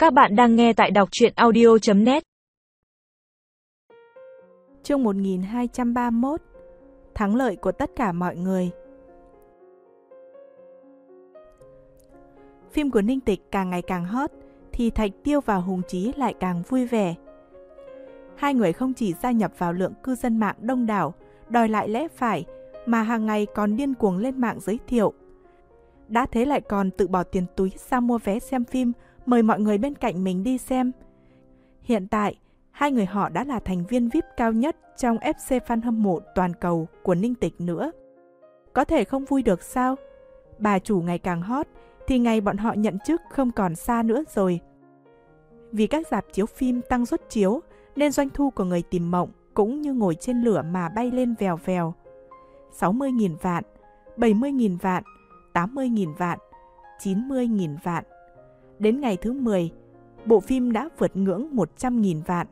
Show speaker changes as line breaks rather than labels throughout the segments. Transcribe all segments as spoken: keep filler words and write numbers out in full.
Các bạn đang nghe tại đọc truyện audio chấm net.
Chương một nghìn hai trăm ba mươi mốt. Thắng lợi của tất cả mọi người. Phim của Ninh Tịch càng ngày càng hot, thì Thạch Tiêu và Hùng Chí lại càng vui vẻ. Hai người không chỉ gia nhập vào lượng cư dân mạng đông đảo, đòi lại lẽ phải, mà hàng ngày còn điên cuồng lên mạng giới thiệu. Đã thế lại còn tự bỏ tiền túi ra mua vé xem phim, mời mọi người bên cạnh mình đi xem. Hiện tại, hai người họ đã là thành viên vi ai pi cao nhất trong ép xê fan hâm mộ toàn cầu của Ninh Tịch nữa. Có thể không vui được sao? Bà chủ ngày càng hot, thì ngày bọn họ nhận chức không còn xa nữa rồi. Vì các rạp chiếu phim tăng suất chiếu, nên doanh thu của Người Tìm Mộng cũng như ngồi trên lửa mà bay lên vèo vèo. sáu mươi nghìn vạn, bảy mươi nghìn vạn, tám mươi nghìn vạn, chín mươi nghìn vạn. Đến ngày thứ mười, bộ phim đã vượt ngưỡng một trăm nghìn vạn.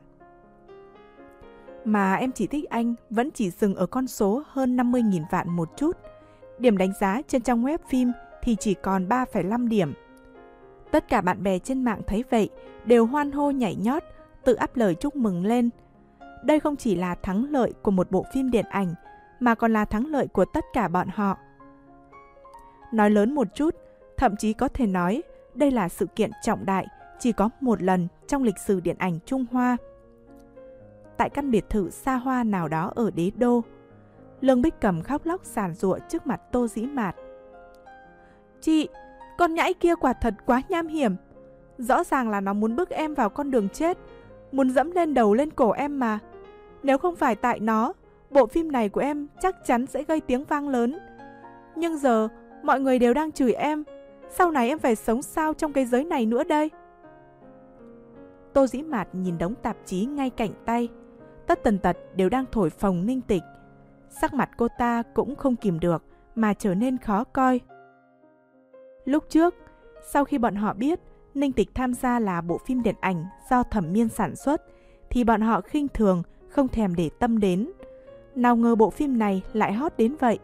Mà Em Chỉ Thích Anh vẫn chỉ dừng ở con số hơn năm mươi nghìn vạn một chút. Điểm đánh giá trên trang web phim thì chỉ còn ba phẩy năm điểm. Tất cả bạn bè trên mạng thấy vậy đều hoan hô nhảy nhót, tự ắp lời chúc mừng lên. Đây không chỉ là thắng lợi của một bộ phim điện ảnh, mà còn là thắng lợi của tất cả bọn họ. Nói lớn một chút, thậm chí có thể nói đây là sự kiện trọng đại chỉ có một lần trong lịch sử điện ảnh Trung Hoa. Tại căn biệt thự xa hoa nào đó ở Đế Đô, Lương Bích Cầm khóc lóc giàn giụa trước mặt Tô Dĩ Mạt. Chị, con nhãi kia quả thật quá nham hiểm. Rõ ràng là nó muốn bước em vào con đường chết, muốn dẫm lên đầu lên cổ em mà. Nếu không phải tại nó, bộ phim này của em chắc chắn sẽ gây tiếng vang lớn. Nhưng giờ, mọi người đều đang chửi em. Sau này em phải sống sao trong cái giới này nữa đây? Tô Dĩ Mạt nhìn đống tạp chí ngay cạnh tay. Tất tần tật đều đang thổi phồng Ninh Tịch. Sắc mặt cô ta cũng không kìm được mà trở nên khó coi. Lúc trước, sau khi bọn họ biết Ninh Tịch tham gia là bộ phim điện ảnh do Thẩm Miên sản xuất, thì bọn họ khinh thường, không thèm để tâm đến. Nào ngờ bộ phim này lại hot đến vậy.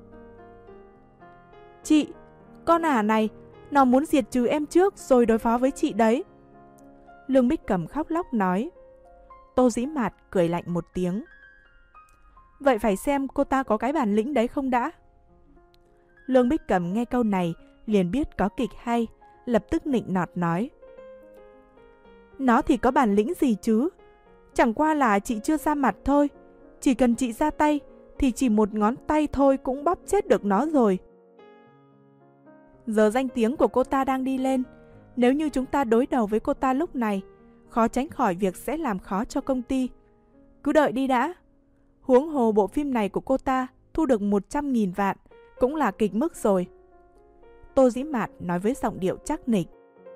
Chị, con ả này, nó muốn diệt trừ em trước rồi đối phó với chị đấy. Lương Bích Cầm khóc lóc nói. Tô Dĩ Mạt cười lạnh một tiếng. Vậy phải xem cô ta có cái bản lĩnh đấy không đã? Lương Bích Cầm nghe câu này liền biết có kịch hay, lập tức nịnh nọt nói. Nó thì có bản lĩnh gì chứ? Chẳng qua là chị chưa ra mặt thôi. Chỉ cần chị ra tay thì chỉ một ngón tay thôi cũng bóp chết được nó rồi. Giờ danh tiếng của cô ta đang đi lên. Nếu như chúng ta đối đầu với cô ta lúc này, khó tránh khỏi việc sẽ làm khó cho công ty. Cứ đợi đi đã. Huống hồ bộ phim này của cô ta thu được một trăm nghìn vạn, cũng là kịch mức rồi. Tô Dĩ Mạt nói với giọng điệu chắc nịch.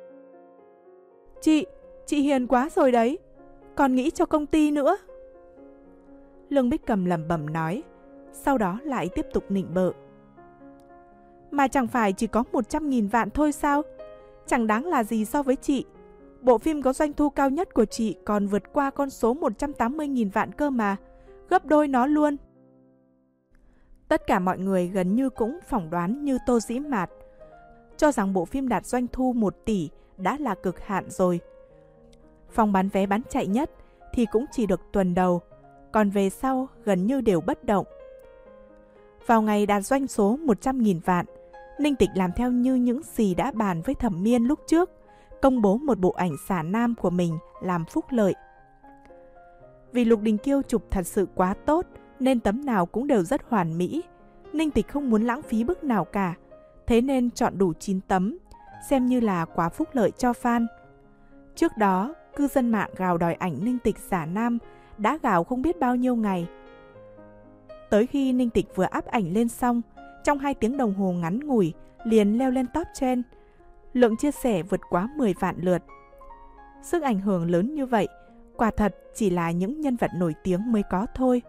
Chị, chị hiền quá rồi đấy. Còn nghĩ cho công ty nữa. Lương Bích Cầm lẩm bẩm nói, sau đó lại tiếp tục nịnh bợ. Mà chẳng phải chỉ có một trăm nghìn vạn thôi sao? Chẳng đáng là gì so với chị. Bộ phim có doanh thu cao nhất của chị còn vượt qua con số một trăm tám mươi nghìn vạn cơ mà, gấp đôi nó luôn. Tất cả mọi người gần như cũng phỏng đoán như Tô Dĩ Mạt, cho rằng bộ phim đạt doanh thu một tỷ đã là cực hạn rồi. Phòng bán vé bán chạy nhất thì cũng chỉ được tuần đầu, còn về sau gần như đều bất động. Vào ngày đạt doanh số một trăm nghìn vạn, Ninh Tịch làm theo như những gì đã bàn với Thẩm Miên lúc trước, công bố một bộ ảnh xả nam của mình làm phúc lợi. Vì Lục Đình Kiêu chụp thật sự quá tốt nên tấm nào cũng đều rất hoàn mỹ. Ninh Tịch không muốn lãng phí bức nào cả, thế nên chọn đủ chín tấm, xem như là quá phúc lợi cho fan. Trước đó, cư dân mạng gào đòi ảnh Ninh Tịch xả nam đã gào không biết bao nhiêu ngày. Tới khi Ninh Tịch vừa áp ảnh lên xong, trong hai tiếng đồng hồ ngắn ngủi liền leo lên top trend. Lượng chia sẻ vượt quá mười vạn lượt. Sức ảnh hưởng lớn như vậy, quả thật chỉ là những nhân vật nổi tiếng mới có thôi.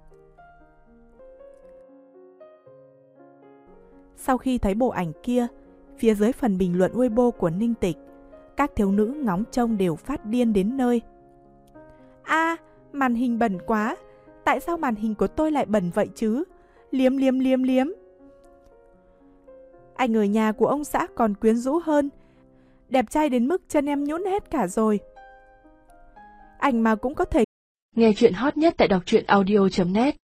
Sau khi thấy bộ ảnh kia, phía dưới phần bình luận Weibo của Ninh Tịch, các thiếu nữ ngóng trông đều phát điên đến nơi. A, à, màn hình bẩn quá. Tại sao màn hình của tôi lại bẩn vậy chứ? Liếm liếm liếm liếm. Ảnh ở nhà của ông xã còn quyến rũ hơn. đẹp trai đến mức chân em nhũn hết cả rồi. Anh mà cũng có thể.
Nghe chuyện hot nhất tại đọc truyện audio chấm net.